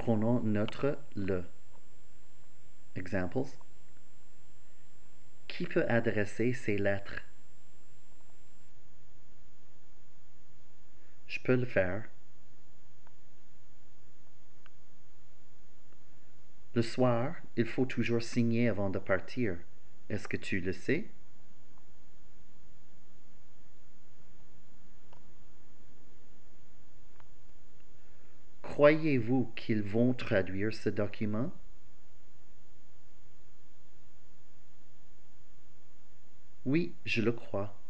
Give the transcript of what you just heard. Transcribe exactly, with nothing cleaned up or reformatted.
pronom neutre le. Examples. Qui peut adresser ces lettres? Je peux le faire. Le soir, il faut toujours signer avant de partir. Est-ce que tu le sais? Croyez-vous qu'ils vont traduire ce document? Oui, je le crois.